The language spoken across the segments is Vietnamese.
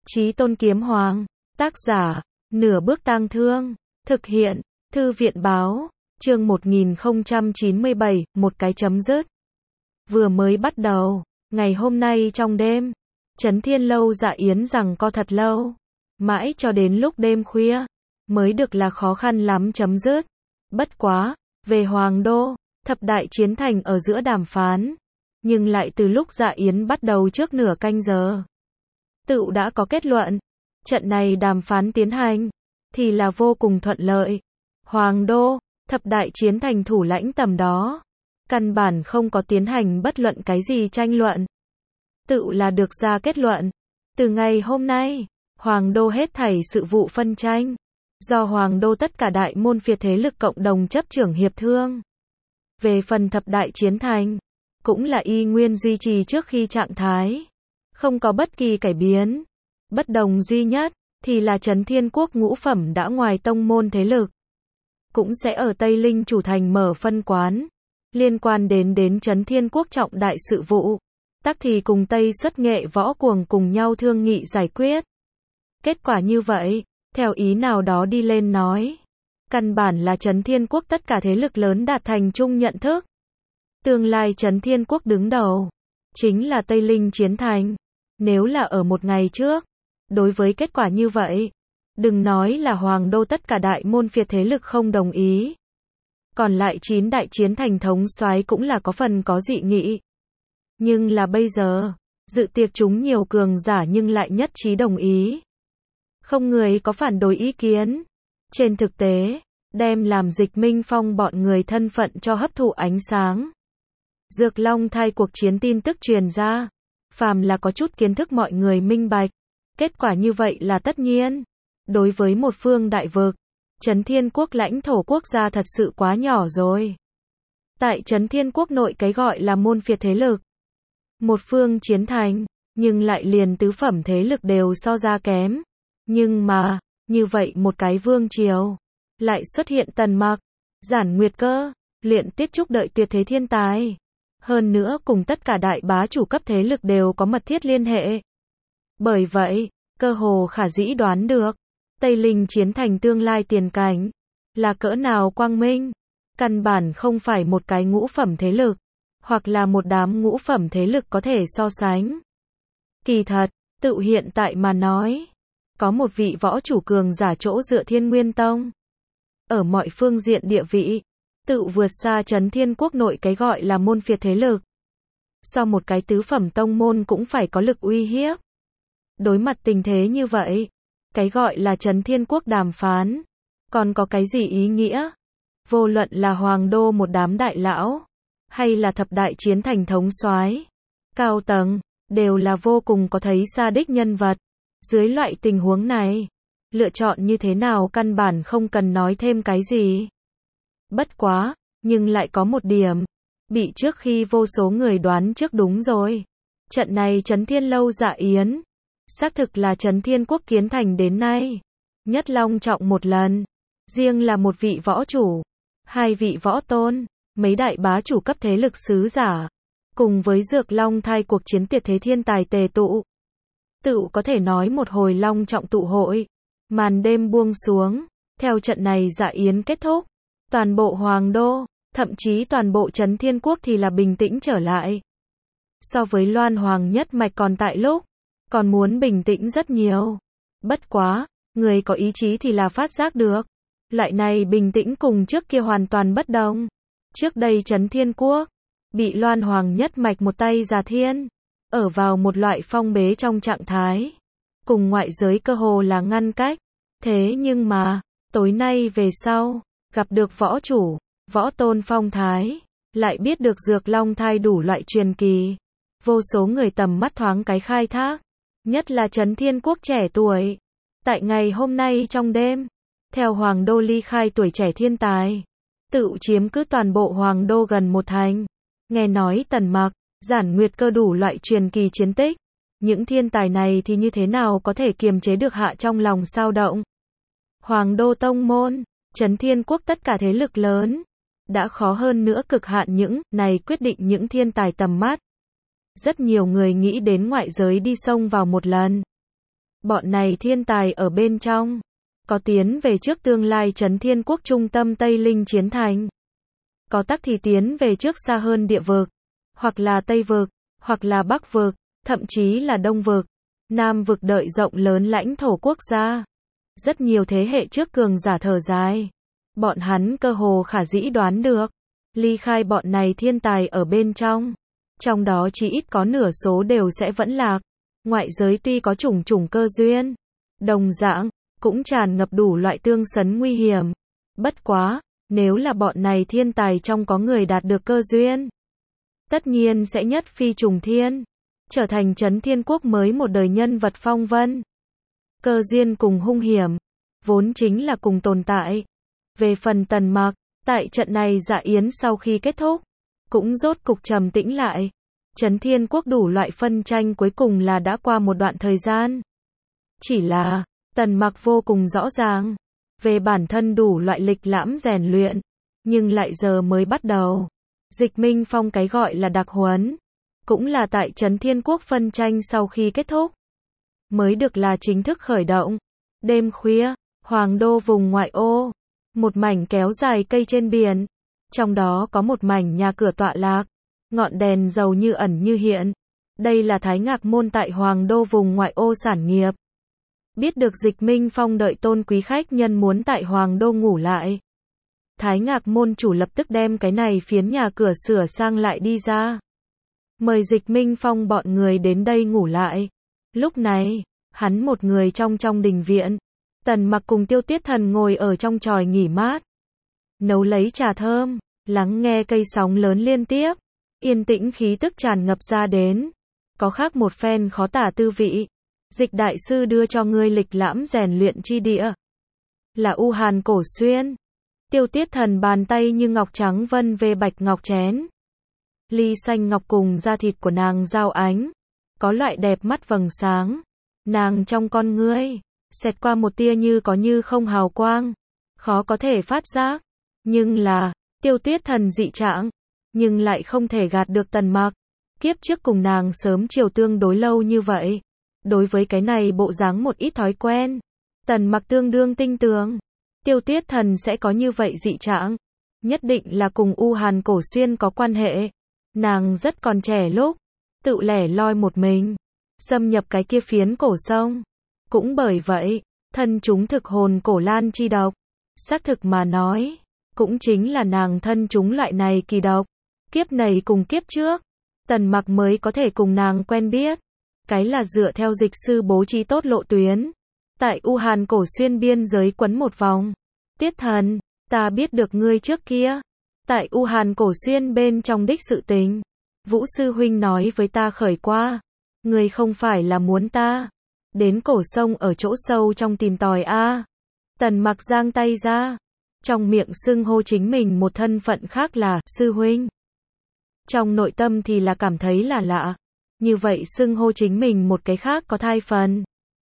Chí Tôn Kiếm Hoàng, tác giả, Nửa Bước Tang Thương, thực hiện, Thư viện báo, chương 1097, một cái chấm dứt. Vừa mới bắt đầu, ngày hôm nay trong đêm, Chấn Thiên Lâu dạ yến rằng co thật lâu, mãi cho đến lúc đêm khuya, mới được là khó khăn lắm chấm dứt. Bất quá, về Hoàng Đô, thập đại chiến thành ở giữa đàm phán, nhưng lại từ lúc dạ yến bắt đầu trước nửa canh giờ, tựu đã có kết luận. Trận này đàm phán tiến hành, thì là vô cùng thuận lợi. Hoàng Đô, thập đại chiến thành thủ lãnh tầm đó, căn bản không có tiến hành bất luận cái gì tranh luận. Tựu là được ra kết luận. Từ ngày hôm nay, Hoàng Đô hết thảy sự vụ phân tranh, do Hoàng Đô tất cả đại môn phiệt thế lực cộng đồng chấp trưởng hiệp thương. Về phần thập đại chiến thành, cũng là y nguyên duy trì trước khi trạng thái, không có bất kỳ cải biến. Bất đồng duy nhất, thì là Chấn Thiên Quốc ngũ phẩm đã ngoài tông môn thế lực, cũng sẽ ở Tây Linh chủ thành mở phân quán, liên quan đến Chấn Thiên Quốc trọng đại sự vụ, tắc thì cùng Tây Xuất Nghệ Võ Cuồng cùng nhau thương nghị giải quyết. Kết quả như vậy, theo ý nào đó đi lên nói, căn bản là Chấn Thiên Quốc tất cả thế lực lớn đạt thành chung nhận thức. Tương lai Chấn Thiên Quốc đứng đầu, chính là Tây Linh chiến thành. Nếu là ở một ngày trước, đối với kết quả như vậy, đừng nói là Hoàng Đô tất cả đại môn phiệt thế lực không đồng ý, còn lại 9 đại chiến thành thống soái cũng là có phần có dị nghị. Nhưng là bây giờ, dự tiệc chúng nhiều cường giả nhưng lại nhất trí đồng ý. Không người có phản đối ý kiến. Trên thực tế, đem làm Dịch Minh Phong bọn người thân phận cho hấp thụ ánh sáng. Dược Long thai cuộc chiến tin tức truyền ra, phàm là có chút kiến thức mọi người minh bạch. Kết quả như vậy là tất nhiên. Đối với một phương đại vực, Chấn Thiên Quốc lãnh thổ quốc gia thật sự quá nhỏ rồi. Tại Chấn Thiên Quốc nội cái gọi là môn phiệt thế lực, một phương chiến thành, nhưng lại liền tứ phẩm thế lực đều so ra kém. Nhưng mà, như vậy một cái vương triều, lại xuất hiện Tần Mặc, Giản Nguyệt Cơ, Luyện Tiết Trúc đợi tuyệt thế thiên tài. Hơn nữa cùng tất cả đại bá chủ cấp thế lực đều có mật thiết liên hệ. Bởi vậy, cơ hồ khả dĩ đoán được, Tây Linh chiến thành tương lai tiền cảnh, là cỡ nào quang minh. Căn bản không phải một cái ngũ phẩm thế lực, hoặc là một đám ngũ phẩm thế lực có thể so sánh. Kỳ thật, tự hiện tại mà nói, có một vị võ chủ cường giả chỗ dựa Thiên Nguyên Tông. Ở mọi phương diện địa vị, tự vượt xa Chấn Thiên Quốc nội cái gọi là môn phiệt thế lực. So một cái tứ phẩm tông môn cũng phải có lực uy hiếp. Đối mặt tình thế như vậy, cái gọi là Chấn Thiên Quốc đàm phán, còn có cái gì ý nghĩa? Vô luận là Hoàng Đô một đám đại lão, hay là thập đại chiến thành thống soái, cao tầng, đều là vô cùng có thấy xa đích nhân vật. Dưới loại tình huống này, lựa chọn như thế nào căn bản không cần nói thêm cái gì. Bất quá, nhưng lại có một điểm, bị trước khi vô số người đoán trước đúng rồi. Trận này Chấn Thiên Lâu dạ yến, xác thực là Chấn Thiên Quốc kiến thành đến nay nhất long trọng một lần. Riêng là một vị võ chủ, 2 vị võ tôn, mấy đại bá chủ cấp thế lực sứ giả, cùng với Dược Long thai cuộc chiến tuyệt thế thiên tài tề tụ. Tự có thể nói một hồi long trọng tụ hội. Màn đêm buông xuống, theo trận này dạ yến kết thúc, toàn bộ Hoàng Đô, thậm chí toàn bộ Chấn Thiên Quốc thì là bình tĩnh trở lại. So với Loan Hoàng nhất mạch còn tại lúc, còn muốn bình tĩnh rất nhiều. Bất quá, người có ý chí thì là phát giác được. Loại này bình tĩnh cùng trước kia hoàn toàn bất đồng. Trước đây Chấn Thiên Quốc, bị Loan Hoàng nhất mạch một tay già thiên, ở vào một loại phong bế trong trạng thái, cùng ngoại giới cơ hồ là ngăn cách. Thế nhưng mà, tối nay về sau, gặp được võ chủ, võ tôn phong thái, lại biết được Dược Long thai đủ loại truyền kỳ. Vô số người tầm mắt thoáng cái khai thác, nhất là Chấn Thiên Quốc trẻ tuổi. Tại ngày hôm nay trong đêm, theo Hoàng Đô ly khai tuổi trẻ thiên tài, tự chiếm cứ toàn bộ Hoàng Đô gần một thành. Nghe nói Tần Mặc, Giản Nguyệt Cơ đủ loại truyền kỳ chiến tích, những thiên tài này thì như thế nào có thể kiềm chế được hạ trong lòng sao động. Hoàng Đô tông môn, Chấn Thiên Quốc tất cả thế lực lớn, đã khó hơn nữa cực hạn những này quyết định những thiên tài tầm mắt. Rất nhiều người nghĩ đến ngoại giới đi xông vào một lần. Bọn này thiên tài ở bên trong, có tiến về trước tương lai Trấn Thiên Quốc trung tâm Tây Linh chiến thành. Có tắc thì tiến về trước xa hơn địa vực, hoặc là Tây vực, hoặc là Bắc vực, thậm chí là Đông vực, Nam vực đợi rộng lớn lãnh thổ quốc gia. Rất nhiều thế hệ trước cường giả thở dài. Bọn hắn cơ hồ khả dĩ đoán được, ly khai bọn này thiên tài ở bên trong đó chỉ ít có nửa số đều sẽ vẫn lạc. Ngoại giới tuy có chủng chủng cơ duyên, đồng dạng, cũng tràn ngập đủ loại tương sấn nguy hiểm. Bất quá, nếu là bọn này thiên tài trong có người đạt được cơ duyên, tất nhiên sẽ nhất phi trùng thiên, trở thành Trấn Thiên Quốc mới một đời nhân vật phong vân. Cơ duyên cùng hung hiểm, vốn chính là cùng tồn tại. Về phần Tần Mặc, tại trận này dạ yến sau khi kết thúc, cũng rốt cục trầm tĩnh lại. Trấn Thiên Quốc đủ loại phân tranh cuối cùng là đã qua một đoạn thời gian. Chỉ là, Tần Mặc vô cùng rõ ràng, về bản thân đủ loại lịch lãm rèn luyện, nhưng lại giờ mới bắt đầu. Dịch Minh Phong cái gọi là đặc huấn, cũng là tại Trấn Thiên Quốc phân tranh sau khi kết thúc, mới được là chính thức khởi động. Đêm khuya, Hoàng Đô vùng ngoại ô, một mảnh kéo dài cây trên biển, trong đó có một mảnh nhà cửa tọa lạc, ngọn đèn dầu như ẩn như hiện. Đây là Thái Ngạc Môn tại Hoàng Đô vùng ngoại ô sản nghiệp. Biết được Dịch Minh Phong đợi tôn quý khách nhân muốn tại Hoàng Đô ngủ lại, Thái Ngạc Môn chủ lập tức đem cái này phiến nhà cửa sửa sang lại đi ra, mời Dịch Minh Phong bọn người đến đây ngủ lại. Lúc này, hắn một người trong đình viện, Tần Mặc cùng Tiêu Tiết Thần ngồi ở trong chòi nghỉ mát, nấu lấy trà thơm, lắng nghe cây sóng lớn liên tiếp, yên tĩnh khí tức tràn ngập ra đến, có khác một phen khó tả tư vị. Dịch đại sư đưa cho ngươi lịch lãm rèn luyện chi địa, là U Hàn Cổ Xuyên. Tiêu Tiết Thần bàn tay như ngọc trắng vân về bạch ngọc chén, ly xanh ngọc cùng da thịt của nàng giao ánh, có loại đẹp mắt vầng sáng. Nàng trong con ngươi xẹt qua một tia như có như không hào quang, khó có thể phát giác, nhưng là Tiêu Tiết Thần dị trạng, nhưng lại không thể gạt được Tần Mặc. Kiếp trước cùng nàng sớm chiều tương đối lâu như vậy, đối với cái này bộ dáng một ít thói quen, Tần Mặc tương đương tinh tường. Tiêu Tiết Thần sẽ có như vậy dị trạng, nhất định là cùng U Hàn Cổ Xuyên có quan hệ. Nàng rất còn trẻ lúc, tự lẻ loi một mình, xâm nhập cái kia phiến cổ sông. Cũng bởi vậy, thân chúng thực hồn cổ lan chi độc. Xác thực mà nói, cũng chính là nàng thân chúng loại này kỳ độc. Kiếp này cùng kiếp trước, Tần Mặc mới có thể cùng nàng quen biết. Cái là dựa theo dịch sư bố trí tốt lộ tuyến, tại U Hàn Cổ Xuyên biên giới quấn một vòng. Tiết Thần, ta biết được ngươi trước kia, tại U Hàn Cổ Xuyên bên trong đích sự tình. Vũ sư huynh nói với ta khởi qua, ngươi không phải là muốn ta đến cổ sông ở chỗ sâu trong tìm tòi a? Tần Mặc giang tay ra, trong miệng xưng hô chính mình một thân phận khác là sư huynh. Trong nội tâm thì là cảm thấy là lạ, như vậy xưng hô chính mình một cái khác có thai phần.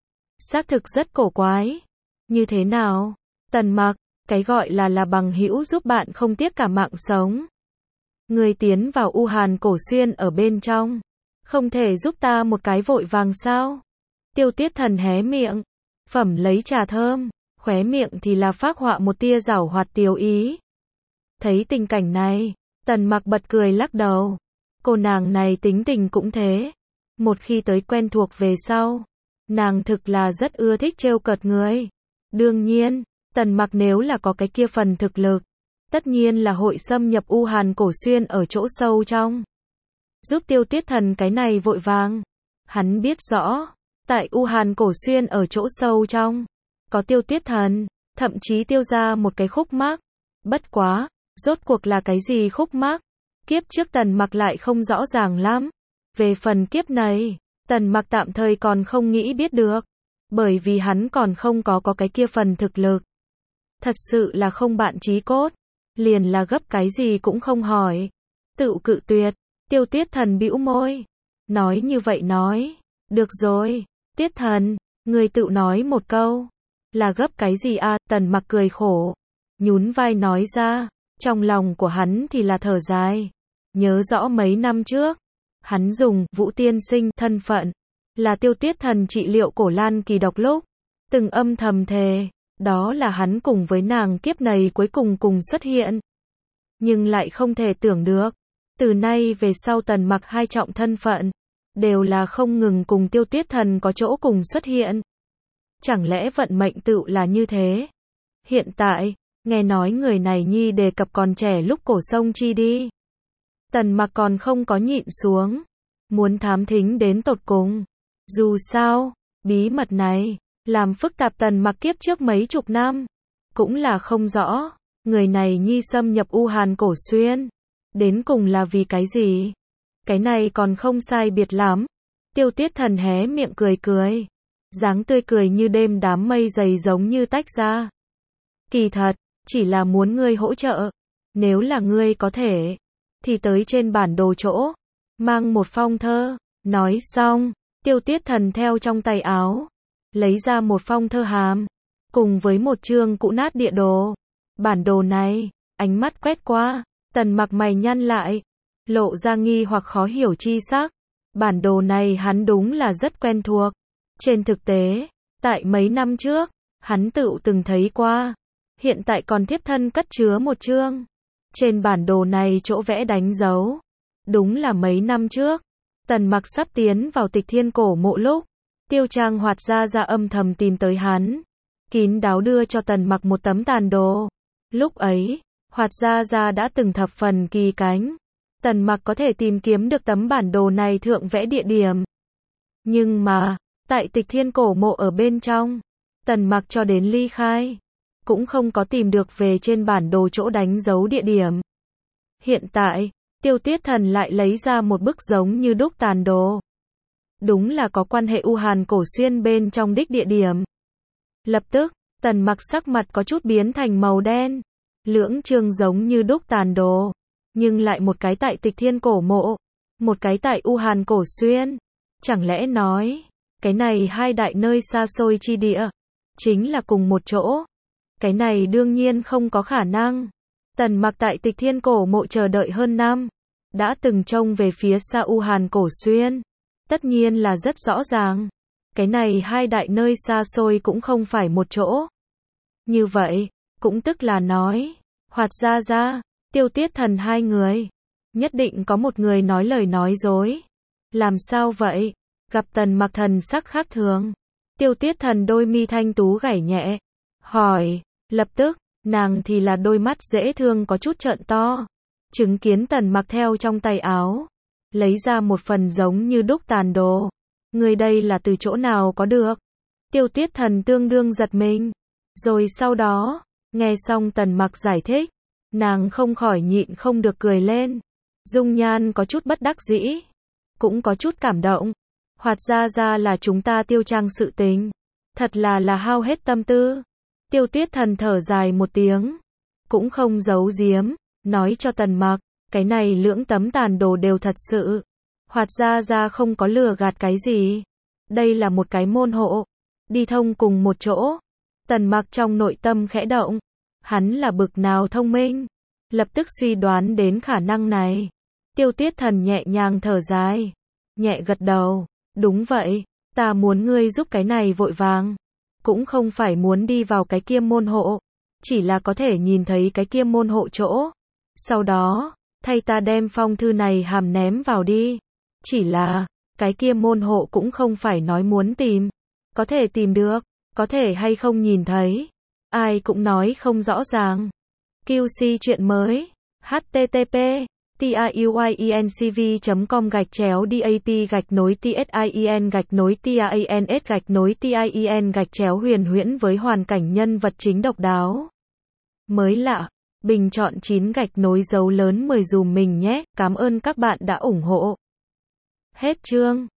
Xác thực rất cổ quái. Như thế nào? Tần Mặc, cái gọi là bằng hữu giúp bạn không tiếc cả mạng sống. Người tiến vào U Hàn Cổ Xuyên ở bên trong, không thể giúp ta một cái vội vàng sao? Tiêu Tiết Thần hé miệng, phẩm lấy trà thơm, khóe miệng thì là phác họa một tia giảo hoạt tiếu ý. Thấy tình cảnh này, Tần Mặc bật cười lắc đầu. Cô nàng này tính tình cũng thế. Một khi tới quen thuộc về sau, nàng thực là rất ưa thích trêu cợt người. Đương nhiên, Tần Mặc nếu là có cái kia phần thực lực, tất nhiên là hội xâm nhập U Hàn Cổ Xuyên ở chỗ sâu trong, giúp Tiêu Tiết Thần cái này vội vàng. Hắn biết rõ, tại U Hàn Cổ Xuyên ở chỗ sâu trong, có Tiêu Tiết Thần, thậm chí tiêu ra một cái khúc mắc. Bất quá, rốt cuộc là cái gì khúc mắc? Kiếp trước Tần Mặc lại không rõ ràng lắm. Về phần kiếp này, Tần Mặc tạm thời còn không nghĩ biết được, bởi vì hắn còn không có cái kia phần thực lực. Thật sự là không bạn chí cốt, liền là gấp cái gì cũng không hỏi, tự cự tuyệt. Tiêu Tiết Thần bĩu môi, nói như vậy nói, được rồi, Tiết Thần, người tự nói một câu, là gấp cái gì a? Tần Mặc cười khổ, nhún vai nói ra, trong lòng của hắn thì là thở dài. Nhớ rõ mấy năm trước, hắn dùng Vũ Tiên Sinh thân phận, là Tiêu Tuyết Thần trị liệu cổ lan kỳ độc lúc, từng âm thầm thề, đó là hắn cùng với nàng kiếp này cuối cùng cùng xuất hiện. Nhưng lại không thể tưởng được, từ nay về sau Tần Mặc hai trọng thân phận, đều là không ngừng cùng Tiêu Tuyết Thần có chỗ cùng xuất hiện. Chẳng lẽ vận mệnh tựu là như thế? Hiện tại, nghe nói người này nhi đề cập còn trẻ lúc cổ sông chi đi. Tần Mặc còn không có nhịn xuống, muốn thám thính đến tột cùng. Dù sao, bí mật này, làm phức tạp Tần Mặc kiếp trước mấy chục năm, cũng là không rõ, người này nhi xâm nhập U Hàn Cổ Xuyên, đến cùng là vì cái gì? Cái này còn không sai biệt lắm. Tiêu Tuyết Thần hé miệng cười cười, dáng tươi cười như đêm đám mây dày giống như tách ra. Kỳ thật, chỉ là muốn ngươi hỗ trợ, nếu là ngươi có thể, thì tới trên bản đồ chỗ, mang một phong thơ. Nói xong, Tiêu Tuyết Thần theo trong tay áo, lấy ra một phong thơ hàm, cùng với một chương cũ nát địa đồ. Bản đồ này, ánh mắt quét qua, Tần Mặc mày nhăn lại, lộ ra nghi hoặc khó hiểu chi sắc. Bản đồ này hắn đúng là rất quen thuộc. Trên thực tế, tại mấy năm trước, hắn tự từng thấy qua. Hiện tại còn thiếp thân cất chứa một chương. Trên bản đồ này chỗ vẽ đánh dấu, đúng là mấy năm trước, Tần Mặc sắp tiến vào Tịch Thiên Cổ Mộ lúc, Tiêu Trang Hoạt ra âm thầm tìm tới hắn, kín đáo đưa cho Tần Mặc một tấm tàn đồ. Lúc ấy, Hoạt ra đã từng thập phần kỳ cánh, Tần Mặc có thể tìm kiếm được tấm bản đồ này thượng vẽ địa điểm. Nhưng mà, tại Tịch Thiên Cổ Mộ ở bên trong, Tần Mặc cho đến ly khai, cũng không có tìm được về trên bản đồ chỗ đánh dấu địa điểm. Hiện tại, Tiêu Tuyết Thần lại lấy ra một bức giống như đúc tàn đồ. Đúng là có quan hệ U Hàn Cổ Xuyên bên trong đích địa điểm. Lập tức, Tần Mặc sắc mặt có chút biến thành màu đen. Lưỡng chương giống như đúc tàn đồ, nhưng lại một cái tại Tịch Thiên Cổ Mộ, một cái tại U Hàn Cổ Xuyên. Chẳng lẽ nói, cái này hai đại nơi xa xôi chi địa, chính là cùng một chỗ? Cái này đương nhiên không có khả năng. Tần Mặc tại Tịch Thiên Cổ Mộ chờ đợi hơn năm, đã từng trông về phía xa U Hàn Cổ Xuyên. Tất nhiên là rất rõ ràng, cái này hai đại nơi xa xôi cũng không phải một chỗ. Như vậy, cũng tức là nói, Hoạt ra, Tiêu Tuyết Thần hai người, nhất định có một người nói lời nói dối. Làm sao vậy? Gặp Tần Mặc thần sắc khác thường, Tiêu Tuyết Thần đôi mi thanh tú gảy nhẹ, hỏi. Lập tức, nàng thì là đôi mắt dễ thương có chút trợn to, chứng kiến Tần Mặc theo trong tay áo, lấy ra một phần giống như đúc tàn đồ. Người đây là từ chỗ nào có được? Tiêu Tuyết Thần tương đương giật mình. Rồi sau đó, nghe xong Tần Mặc giải thích, nàng không khỏi nhịn không được cười lên. Dung nhan có chút bất đắc dĩ, cũng có chút cảm động. Hoạt ra là chúng ta Tiêu Trang sự tình, thật là hao hết tâm tư. Tiêu Tuyết Thần thở dài một tiếng, cũng không giấu giếm, nói cho Tần Mặc, cái này lưỡng tấm tàn đồ đều thật sự. Hoạt ra không có lừa gạt cái gì. Đây là một cái môn hộ, đi thông cùng một chỗ. Tần Mặc trong nội tâm khẽ động, hắn là bực nào thông minh, lập tức suy đoán đến khả năng này. Tiêu Tuyết Thần nhẹ nhàng thở dài, nhẹ gật đầu, đúng vậy, ta muốn ngươi giúp cái này vội vàng. Cũng không phải muốn đi vào cái kia môn hộ, chỉ là có thể nhìn thấy cái kia môn hộ chỗ. Sau đó, thay ta đem phong thư này hàm ném vào đi. Chỉ là, cái kia môn hộ cũng không phải nói muốn tìm. Có thể tìm được, có thể hay không nhìn thấy. Ai cũng nói không rõ ràng. QC chuyện mới. http tiuinCV.com/dap-tien-tien-huyền huyễn với hoàn cảnh nhân vật chính độc đáo. Mới lạ, bình chọn 9 dấu lớn 10 dùm mình nhé, cảm ơn các bạn đã ủng hộ. Hết chương.